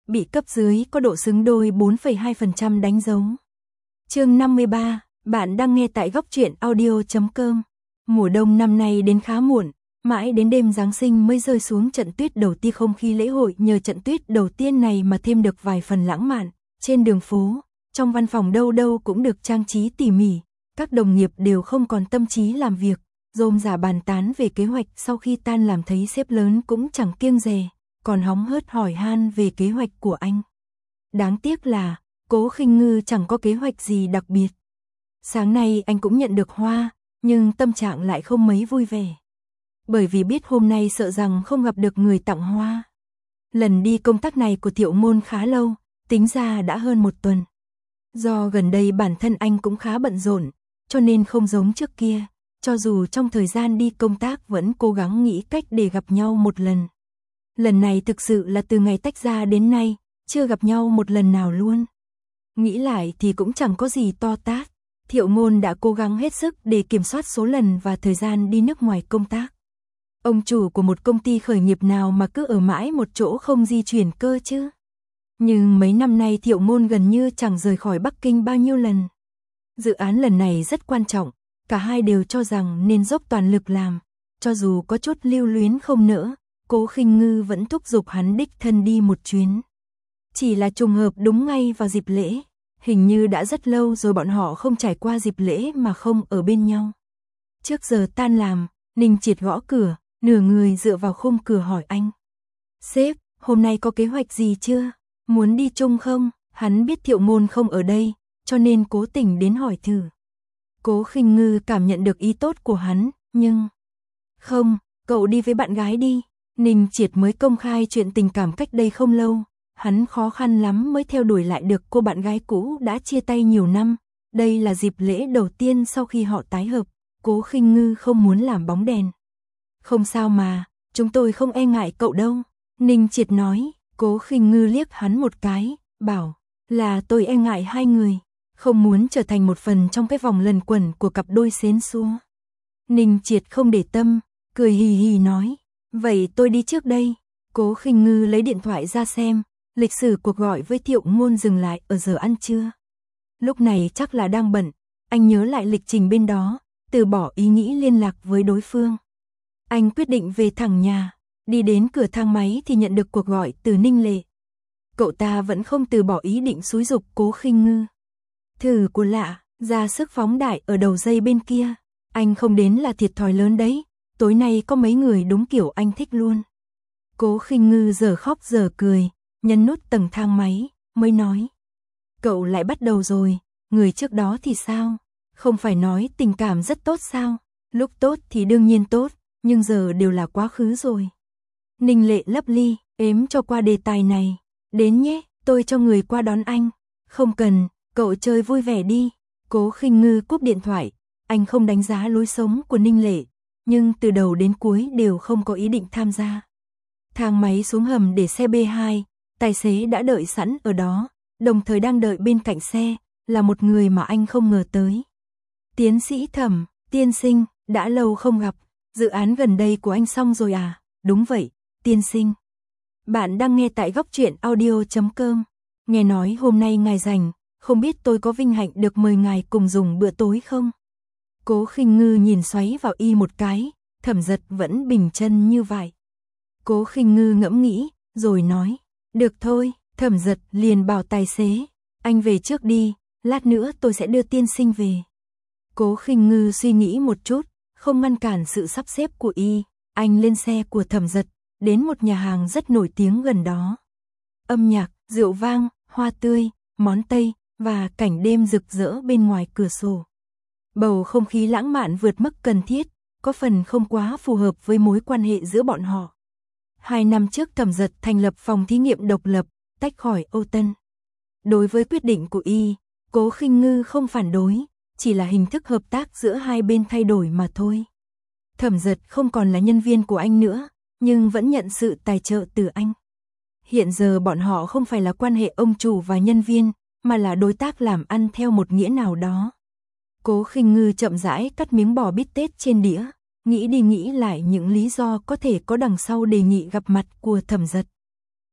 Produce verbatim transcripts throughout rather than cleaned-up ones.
bị cấp dưới có độ xứng đôi bốn phẩy hai phần trăm đánh dấu. Chương năm mươi ba, bạn đang nghe tại góc truyện audio chấm com. Mùa đông năm nay đến khá muộn, mãi đến đêm Giáng sinh mới rơi xuống trận tuyết đầu tiên. Không khí lễ hội nhờ trận tuyết đầu tiên này mà thêm được vài phần lãng mạn. Trên đường phố, trong văn phòng đâu đâu cũng được trang trí tỉ mỉ, các đồng nghiệp đều không còn tâm trí làm việc, rôm rả bàn tán về kế hoạch. Sau khi tan làm thấy sếp lớn cũng chẳng kiêng dè, còn hóng hớt hỏi han về kế hoạch của anh. Đáng tiếc là, Cố Khinh Ngư chẳng có kế hoạch gì đặc biệt. Sáng nay anh cũng nhận được hoa, nhưng tâm trạng lại không mấy vui vẻ. Bởi vì biết hôm nay sợ rằng không gặp được người tặng hoa. Lần đi công tác này của Thiệu Ngôn khá lâu, tính ra đã hơn một tuần. Do gần đây bản thân anh cũng khá bận rộn, cho nên không giống trước kia, cho dù trong thời gian đi công tác vẫn cố gắng nghĩ cách để gặp nhau một lần. Lần này thực sự là từ ngày tách ra đến nay, chưa gặp nhau một lần nào luôn. Nghĩ lại thì cũng chẳng có gì to tát. Thiệu Ngôn đã cố gắng hết sức để kiểm soát số lần và thời gian đi nước ngoài công tác. Ông chủ của một công ty khởi nghiệp nào mà cứ ở mãi một chỗ không di chuyển cơ chứ. Nhưng mấy năm nay Thiệu Ngôn gần như chẳng rời khỏi Bắc Kinh bao nhiêu lần. Dự án lần này rất quan trọng, cả hai đều cho rằng nên dốc toàn lực làm. Cho dù có chút lưu luyến không nỡ, Cố Khinh Ngư vẫn thúc giục hắn đích thân đi một chuyến. Chỉ là trùng hợp đúng ngay vào dịp lễ. Hình như đã rất lâu rồi bọn họ không trải qua dịp lễ mà không ở bên nhau. Trước giờ tan làm, Ninh Triệt gõ cửa, nửa người dựa vào khung cửa hỏi anh. Sếp, hôm nay có kế hoạch gì chưa? Muốn đi chung không? Hắn biết Thiệu Ngôn không ở đây, cho nên cố tình đến hỏi thử. Cố Khinh Ngư cảm nhận được ý tốt của hắn, nhưng... Không, cậu đi với bạn gái đi. Ninh Triệt mới công khai chuyện tình cảm cách đây không lâu. Hắn khó khăn lắm mới theo đuổi lại được cô bạn gái cũ đã chia tay nhiều năm. Đây là dịp lễ đầu tiên sau khi họ tái hợp. Cố Khinh Ngư không muốn làm bóng đèn. Không sao mà, chúng tôi không e ngại cậu đâu. Ninh Triệt nói. Cố Khinh Ngư liếc hắn một cái, bảo là tôi e ngại hai người, không muốn trở thành một phần trong cái vòng lẩn quẩn của cặp đôi xến xúa. Ninh Triệt không để tâm, cười hì hì nói, vậy tôi đi trước đây. Cố Khinh Ngư lấy điện thoại ra xem, lịch sử cuộc gọi với Thiệu Ngôn dừng lại ở giờ ăn trưa. Lúc này chắc là đang bận, anh nhớ lại lịch trình bên đó, từ bỏ ý nghĩ liên lạc với đối phương. Anh quyết định về thẳng nhà. Đi đến cửa thang máy thì nhận được cuộc gọi từ Ninh Lệ. Cậu ta vẫn không từ bỏ ý định xúi giục Cố Khinh Ngư. Thử của lạ, ra sức phóng đại ở đầu dây bên kia. Anh không đến là thiệt thòi lớn đấy, tối nay có mấy người đúng kiểu anh thích luôn. Cố Khinh Ngư giờ khóc giờ cười, nhấn nút tầng thang máy, mới nói. Cậu lại bắt đầu rồi, người trước đó thì sao? Không phải nói tình cảm rất tốt sao? Lúc tốt thì đương nhiên tốt, nhưng giờ đều là quá khứ rồi. Ninh Lệ lấp ly, ếm cho qua đề tài này. Đến nhé, tôi cho người qua đón anh. Không cần, cậu chơi vui vẻ đi. Cố Khinh Ngư cúp điện thoại. Anh không đánh giá lối sống của Ninh Lệ, nhưng từ đầu đến cuối đều không có ý định tham gia. Thang máy xuống hầm để xe bê hai, tài xế đã đợi sẵn ở đó, đồng thời đang đợi bên cạnh xe, là một người mà anh không ngờ tới. Tiến sĩ Thẩm, tiên sinh, đã lâu không gặp, dự án gần đây của anh xong rồi à? Đúng vậy. Tiên sinh, bạn đang nghe tại góc truyện audio chấm com. Nghe nói hôm nay ngài rảnh, không biết tôi có vinh hạnh được mời ngài cùng dùng bữa tối không? Cố Khinh Ngư nhìn xoáy vào y một cái, Thẩm Giật vẫn bình chân như vậy. Cố Khinh Ngư ngẫm nghĩ, rồi nói, được thôi. Thẩm Giật liền bảo tài xế, anh về trước đi, lát nữa tôi sẽ đưa tiên sinh về. Cố Khinh Ngư suy nghĩ một chút, không ngăn cản sự sắp xếp của y, anh lên xe của Thẩm Giật. Đến một nhà hàng rất nổi tiếng gần đó. Âm nhạc, rượu vang, hoa tươi, món Tây và cảnh đêm rực rỡ bên ngoài cửa sổ. Bầu không khí lãng mạn vượt mức cần thiết, có phần không quá phù hợp với mối quan hệ giữa bọn họ. Hai năm trước Thẩm Giật thành lập phòng thí nghiệm độc lập, tách khỏi Âu Tân. Đối với quyết định của y, Cố Khinh Ngư không phản đối, chỉ là hình thức hợp tác giữa hai bên thay đổi mà thôi. Thẩm Giật không còn là nhân viên của anh nữa, nhưng vẫn nhận sự tài trợ từ anh. Hiện giờ bọn họ không phải là quan hệ ông chủ và nhân viên, mà là đối tác làm ăn theo một nghĩa nào đó. Cố Khinh Ngư chậm rãi cắt miếng bò bít tết trên đĩa, nghĩ đi nghĩ lại những lý do có thể có đằng sau đề nghị gặp mặt của Thẩm Giật.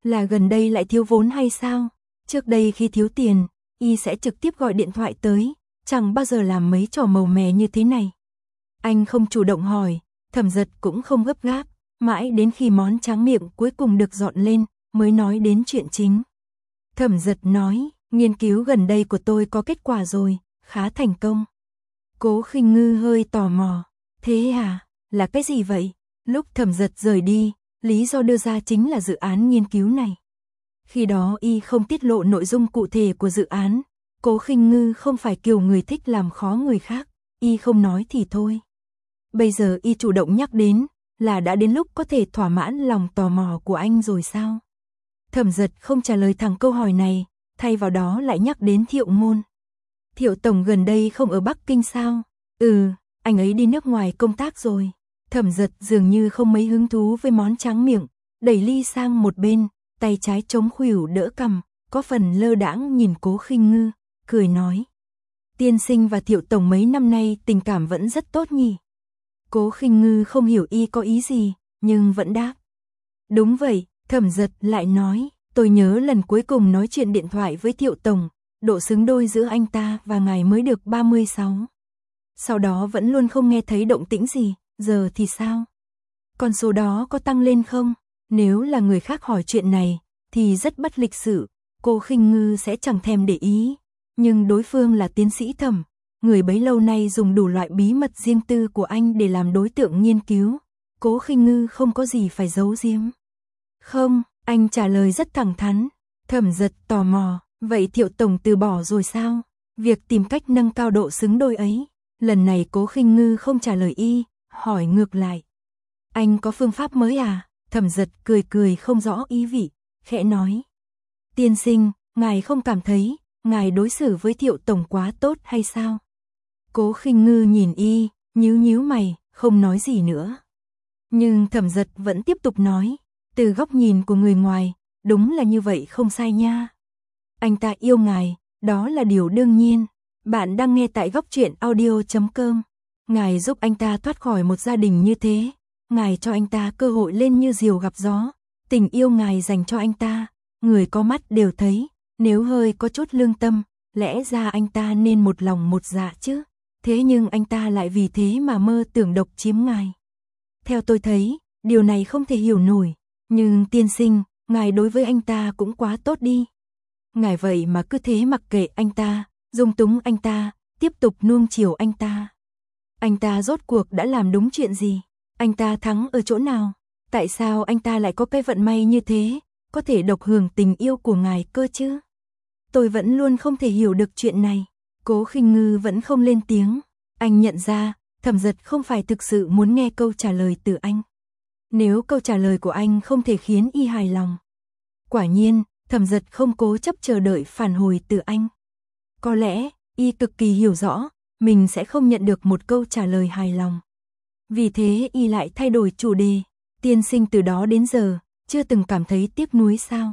Là gần đây lại thiếu vốn hay sao? Trước đây khi thiếu tiền, y sẽ trực tiếp gọi điện thoại tới, chẳng bao giờ làm mấy trò màu mè như thế này. Anh không chủ động hỏi, Thẩm Dật cũng không gấp gáp, mãi đến khi món tráng miệng cuối cùng được dọn lên, mới nói đến chuyện chính. Thẩm Dật nói, nghiên cứu gần đây của tôi có kết quả rồi, khá thành công. Cố Khinh Ngư hơi tò mò, thế à, là cái gì vậy? Lúc Thẩm Dật rời đi, lý do đưa ra chính là dự án nghiên cứu này. Khi đó y không tiết lộ nội dung cụ thể của dự án, Cố Khinh Ngư không phải kiểu người thích làm khó người khác, y không nói thì thôi. Bây giờ y chủ động nhắc đến, là đã đến lúc có thể thỏa mãn lòng tò mò của anh rồi sao? Thẩm Dật không trả lời thẳng câu hỏi này, thay vào đó lại nhắc đến Thiệu Ngôn. Thiệu Tổng gần đây không ở Bắc Kinh sao? Ừ, anh ấy đi nước ngoài công tác rồi. Thẩm Dật dường như không mấy hứng thú với món tráng miệng, đẩy ly sang một bên, tay trái chống khuỷu đỡ cằm, có phần lơ đãng nhìn Cố Khinh Ngư, cười nói. Tiên sinh và Thiệu Tổng mấy năm nay tình cảm vẫn rất tốt nhỉ? Cố Khinh Ngư không hiểu y có ý gì, nhưng vẫn đáp. Đúng vậy, Thẩm Dật lại nói, tôi nhớ lần cuối cùng nói chuyện điện thoại với Thiệu Tổng, độ xứng đôi giữa anh ta và ngài mới được ba mươi sáu. Sau đó vẫn luôn không nghe thấy động tĩnh gì, giờ thì sao? Con số đó có tăng lên không? Nếu là người khác hỏi chuyện này, thì rất bất lịch sự, Cố Khinh Ngư sẽ chẳng thèm để ý. Nhưng đối phương là tiến sĩ Thẩm, người bấy lâu nay dùng đủ loại bí mật riêng tư của anh để làm đối tượng nghiên cứu. Cố Khinh Ngư không có gì phải giấu giếm. Không, anh trả lời rất thẳng thắn. Thẩm Dật tò mò, vậy Thiệu Tổng từ bỏ rồi sao? Việc tìm cách nâng cao độ xứng đôi ấy. Lần này Cố Khinh Ngư không trả lời y, hỏi ngược lại. Anh có phương pháp mới à? Thẩm Dật cười cười không rõ ý vị, khẽ nói. Tiên sinh, ngài không cảm thấy, ngài đối xử với Thiệu Tổng quá tốt hay sao? Cố Khinh Ngư nhìn y, nhíu nhíu mày, không nói gì nữa. Nhưng Thẩm Dật vẫn tiếp tục nói, từ góc nhìn của người ngoài, đúng là như vậy không sai nha. Anh ta yêu ngài, đó là điều đương nhiên. Bạn đang nghe tại góc truyện audio chấm com. Ngài giúp anh ta thoát khỏi một gia đình như thế. Ngài cho anh ta cơ hội lên như diều gặp gió. Tình yêu ngài dành cho anh ta, người có mắt đều thấy. Nếu hơi có chút lương tâm, lẽ ra anh ta nên một lòng một dạ chứ. Thế nhưng anh ta lại vì thế mà mơ tưởng độc chiếm ngài. Theo tôi thấy, điều này không thể hiểu nổi. Nhưng tiên sinh, ngài đối với anh ta cũng quá tốt đi. Ngài vậy mà cứ thế mặc kệ anh ta, dung túng anh ta, tiếp tục nuông chiều anh ta. Anh ta rốt cuộc đã làm đúng chuyện gì? Anh ta thắng ở chỗ nào? Tại sao anh ta lại có cái vận may như thế, có thể độc hưởng tình yêu của ngài cơ chứ? Tôi vẫn luôn không thể hiểu được chuyện này. Cố Khinh Ngư vẫn không lên tiếng. Anh nhận ra, Thẩm Dật không phải thực sự muốn nghe câu trả lời từ anh. Nếu câu trả lời của anh không thể khiến y hài lòng. Quả nhiên, Thẩm Dật không cố chấp chờ đợi phản hồi từ anh. Có lẽ, y cực kỳ hiểu rõ, mình sẽ không nhận được một câu trả lời hài lòng. Vì thế y lại thay đổi chủ đề. Tiên sinh từ đó đến giờ, chưa từng cảm thấy tiếc nuối sao?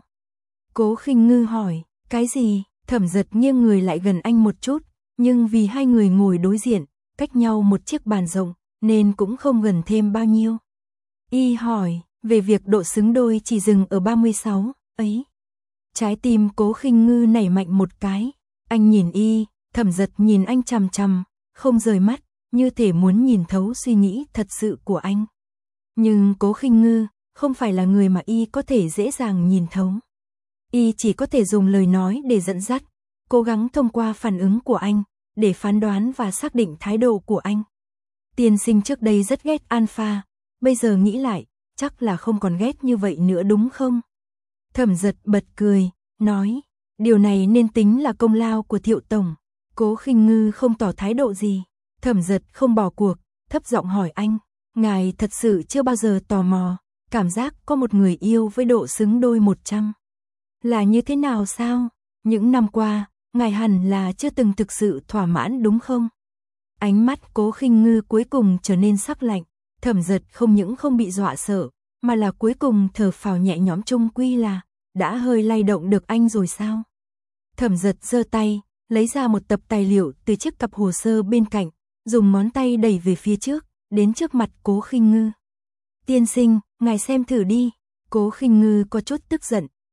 Cố Khinh Ngư hỏi, cái gì? Thẩm Dật nghiêng người lại gần anh một chút, nhưng vì hai người ngồi đối diện, cách nhau một chiếc bàn rộng, nên cũng không gần thêm bao nhiêu. Y hỏi, về việc độ xứng đôi chỉ dừng ở ba mươi sáu, ấy. Trái tim Cố Khinh Ngư nảy mạnh một cái. Anh nhìn y, Thẩm Dật nhìn anh chằm chằm, không rời mắt, như thể muốn nhìn thấu suy nghĩ thật sự của anh. Nhưng Cố Khinh Ngư không phải là người mà y có thể dễ dàng nhìn thấu. Y chỉ có thể dùng lời nói để dẫn dắt, cố gắng thông qua phản ứng của anh, để phán đoán và xác định thái độ của anh. Tiên sinh trước đây rất ghét Alpha, bây giờ nghĩ lại, chắc là không còn ghét như vậy nữa đúng không? Thẩm Dật bật cười, nói, điều này nên tính là công lao của Thiệu Tổng. Cố Khinh Ngư không tỏ thái độ gì. Thẩm Dật không bỏ cuộc, thấp giọng hỏi anh, ngài thật sự chưa bao giờ tò mò, cảm giác có một người yêu với độ xứng đôi một trăm. Là như thế nào sao? Những năm qua, ngài hẳn là chưa từng thực sự thỏa mãn đúng không? Ánh mắt Cố Khinh Ngư cuối cùng trở nên sắc lạnh. Thẩm Dật không những không bị dọa sợ, mà là cuối cùng thở phào nhẹ nhõm, chung quy là đã hơi lay động được anh rồi sao? Thẩm Dật giơ tay, lấy ra một tập tài liệu từ chiếc cặp hồ sơ bên cạnh, dùng ngón tay đẩy về phía trước, đến trước mặt Cố Khinh Ngư. Tiên sinh, ngài xem thử đi. Cố Khinh Ngư có chút tức giận,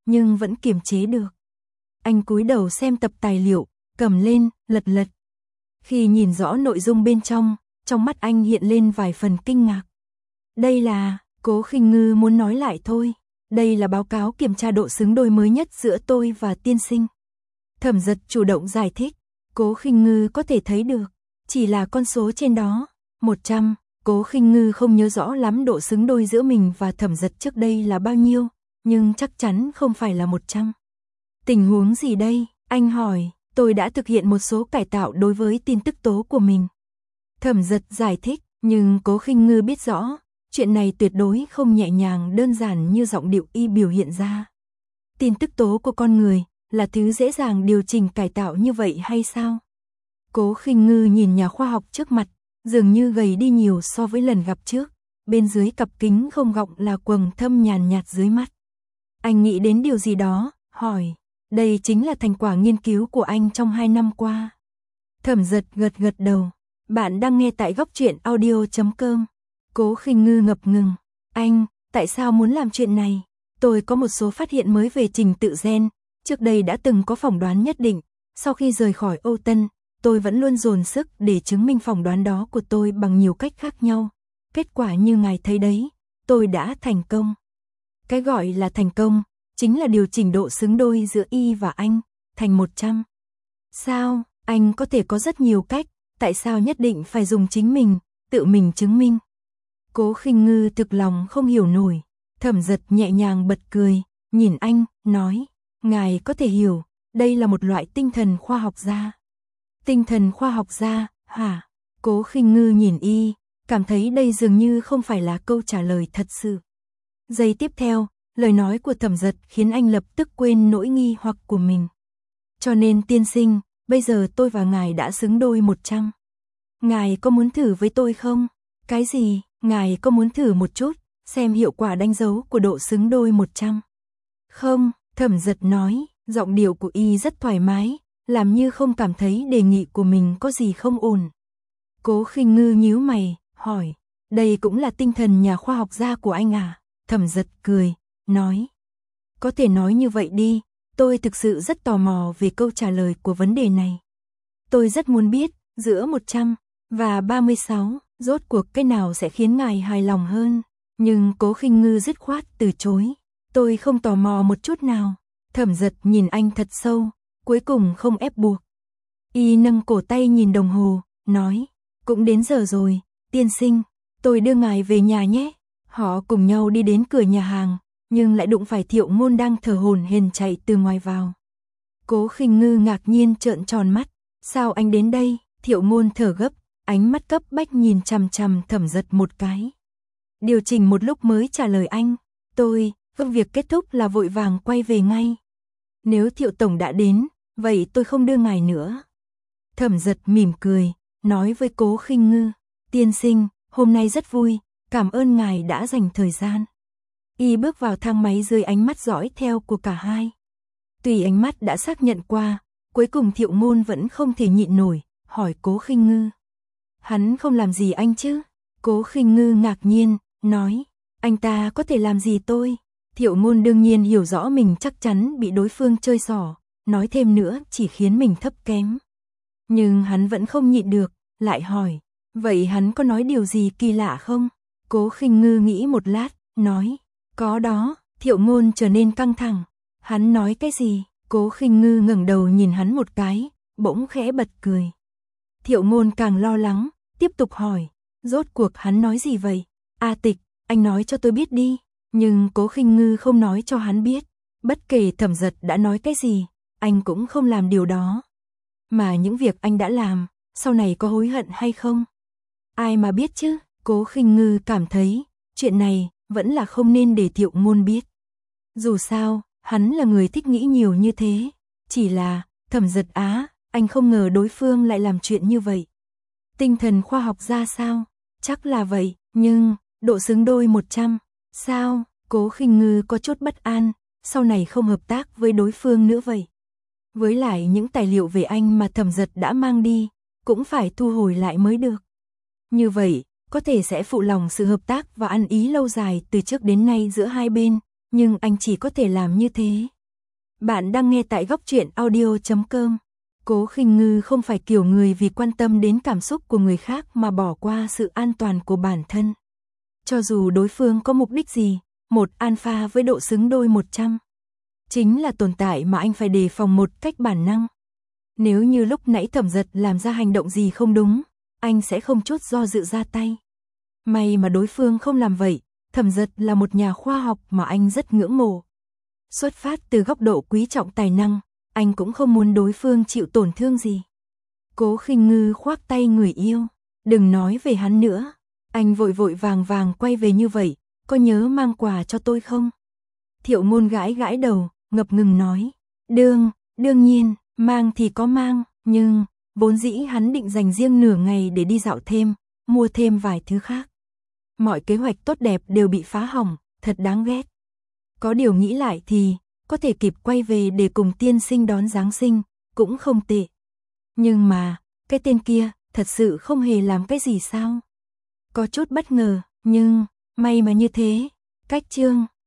nhưng vẫn kiềm chế được. Anh cúi đầu xem tập tài liệu, cầm lên, lật lật. Khi nhìn rõ nội dung bên trong, trong mắt anh hiện lên vài phần kinh ngạc. Đây là, Cố Khinh Ngư muốn nói lại thôi. Đây là báo cáo kiểm tra độ xứng đôi mới nhất giữa tôi và tiên sinh. Thẩm Dật chủ động giải thích. Cố Khinh Ngư có thể thấy được, chỉ là con số trên đó, một trăm. Cố Khinh Ngư không nhớ rõ lắm độ xứng đôi giữa mình và Thẩm Dật trước đây là bao nhiêu, nhưng chắc chắn không phải là một trăm. Tình huống gì đây? Anh hỏi. Tôi đã thực hiện một số cải tạo đối với tin tức tố của mình. Thẩm Dật giải thích, nhưng Cố Khinh Ngư biết rõ, chuyện này tuyệt đối không nhẹ nhàng đơn giản như giọng điệu y biểu hiện ra. Tin tức tố của con người là thứ dễ dàng điều chỉnh cải tạo như vậy hay sao? Cố Khinh Ngư nhìn nhà khoa học trước mặt, dường như gầy đi nhiều so với lần gặp trước, bên dưới cặp kính không gọng là quầng thâm nhàn nhạt dưới mắt. Anh nghĩ đến điều gì đó, hỏi, đây chính là thành quả nghiên cứu của anh trong hai năm qua. Thẩm Dật gật gật đầu, bạn đang nghe tại góc truyện audio chấm com. Cố Khinh Ngư ngập ngừng, anh, tại sao muốn làm chuyện này? Tôi có một số phát hiện mới về trình tự gen, trước đây đã từng có phỏng đoán nhất định, sau khi rời khỏi Âu Tân, tôi vẫn luôn dồn sức để chứng minh phỏng đoán đó của tôi bằng nhiều cách khác nhau. Kết quả như ngài thấy đấy, tôi đã thành công. Cái gọi là thành công, chính là điều chỉnh độ xứng đôi giữa y và anh, thành một trăm. Sao, anh có thể có rất nhiều cách, tại sao nhất định phải dùng chính mình, tự mình chứng minh? Cố Khinh Ngư thực lòng không hiểu nổi. Thẩm Dật nhẹ nhàng bật cười, nhìn anh, nói, ngài có thể hiểu, đây là một loại tinh thần khoa học gia. Tinh thần khoa học gia, hả? Cố Khinh Ngư nhìn y, cảm thấy đây dường như không phải là câu trả lời thật sự. Giây tiếp theo, lời nói của Thẩm Dật khiến anh lập tức quên nỗi nghi hoặc của mình. Cho nên tiên sinh, bây giờ tôi và ngài đã xứng đôi một trăm. Ngài có muốn thử với tôi không? Cái gì? Ngài có muốn thử một chút, xem hiệu quả đánh dấu của độ xứng đôi một trăm? Không, Thẩm Dật nói, giọng điệu của y rất thoải mái, làm như không cảm thấy đề nghị của mình có gì không ổn. Cố Khinh Ngư nhíu mày, hỏi, đây cũng là tinh thần nhà khoa học gia của anh à? Thẩm Dật cười, nói, có thể nói như vậy đi, tôi thực sự rất tò mò về câu trả lời của vấn đề này. Tôi rất muốn biết, giữa một trăm và ba mươi sáu, rốt cuộc cái nào sẽ khiến ngài hài lòng hơn, nhưng Cố Khinh Ngư dứt khoát từ chối. Tôi không tò mò một chút nào. Thẩm Dật nhìn anh thật sâu, cuối cùng không ép buộc. Y nâng cổ tay nhìn đồng hồ, nói, cũng đến giờ rồi, tiên sinh, tôi đưa ngài về nhà nhé. Họ cùng nhau đi đến cửa nhà hàng, nhưng lại đụng phải Thiệu Ngôn đang thở hổn hển chạy từ ngoài vào. Cố Khinh Ngư ngạc nhiên trợn tròn mắt, sao anh đến đây? Thiệu Ngôn thở gấp, ánh mắt cấp bách nhìn chằm chằm Thẩm Dật một cái. Điều chỉnh một lúc mới trả lời anh, tôi, công việc kết thúc là vội vàng quay về ngay. Nếu Thiệu Tổng đã đến, vậy tôi không đưa ngài nữa. Thẩm Dật mỉm cười, nói với Cố Khinh Ngư, tiên sinh, hôm nay rất vui, cảm ơn ngài đã dành thời gian. Y bước vào thang máy dưới ánh mắt dõi theo của cả hai. Tùy ánh mắt đã xác nhận qua, cuối cùng Thiệu Ngôn vẫn không thể nhịn nổi, hỏi Cố Khinh Ngư. Hắn không làm gì anh chứ? Cố Khinh Ngư ngạc nhiên, nói, anh ta có thể làm gì tôi? Thiệu Ngôn đương nhiên hiểu rõ mình chắc chắn bị đối phương chơi xỏ, nói thêm nữa chỉ khiến mình thấp kém. Nhưng hắn vẫn không nhịn được, lại hỏi, vậy hắn có nói điều gì kỳ lạ không? Cố Khinh Ngư nghĩ một lát, nói, có đó. Thiệu Ngôn trở nên căng thẳng. Hắn nói cái gì? Cố Khinh Ngư ngẩng đầu nhìn hắn một cái, bỗng khẽ bật cười. Thiệu Ngôn càng lo lắng, tiếp tục hỏi, rốt cuộc hắn nói gì vậy? A Tịch, anh nói cho tôi biết đi. Nhưng Cố Khinh Ngư không nói cho hắn biết. Bất kể Thẩm Dật đã nói cái gì, anh cũng không làm điều đó. Mà những việc anh đã làm, sau này có hối hận hay không? Ai mà biết chứ? Cố Khinh Ngư cảm thấy, chuyện này vẫn là không nên để Thiệu Ngôn biết. Dù sao, hắn là người thích nghĩ nhiều như thế. Chỉ là, Thẩm Dật á, anh không ngờ đối phương lại làm chuyện như vậy. Tinh thần khoa học ra sao? Chắc là vậy, nhưng, độ xứng đôi một trăm. Sao? Cố Khinh Ngư có chút bất an, sau này không hợp tác với đối phương nữa vậy. Với lại những tài liệu về anh mà Thẩm Dật đã mang đi, cũng phải thu hồi lại mới được. Như vậy, có thể sẽ phụ lòng sự hợp tác và ăn ý lâu dài từ trước đến nay giữa hai bên, nhưng anh chỉ có thể làm như thế. Bạn đang nghe tại góc truyện audio chấm com. Cố Khinh Ngư không phải kiểu người vì quan tâm đến cảm xúc của người khác mà bỏ qua sự an toàn của bản thân. Cho dù đối phương có mục đích gì, một alpha với độ xứng đôi một trăm chính là tồn tại mà anh phải đề phòng một cách bản năng. Nếu như lúc nãy Thẩm Giật làm ra hành động gì không đúng, anh sẽ không chút do dự ra tay. May mà đối phương không làm vậy, Thẩm Giật là một nhà khoa học mà anh rất ngưỡng mộ. Xuất phát từ góc độ quý trọng tài năng, anh cũng không muốn đối phương chịu tổn thương gì. Cố Khinh Ngư khoác tay người yêu, đừng nói về hắn nữa. Anh vội vội vàng vàng quay về như vậy, có nhớ mang quà cho tôi không? Thiệu Ngôn gãi gãi đầu, ngập ngừng nói. Đương, đương nhiên, mang thì có mang, nhưng, vốn dĩ hắn định dành riêng nửa ngày để đi dạo thêm, mua thêm vài thứ khác. Mọi kế hoạch tốt đẹp đều bị phá hỏng, thật đáng ghét. Có điều nghĩ lại thì, có thể kịp quay về để cùng tiên sinh đón Giáng sinh, cũng không tệ. Nhưng mà, cái tên kia, thật sự không hề làm cái gì sao? Có chút bất ngờ, nhưng, may mà như thế. Cách chương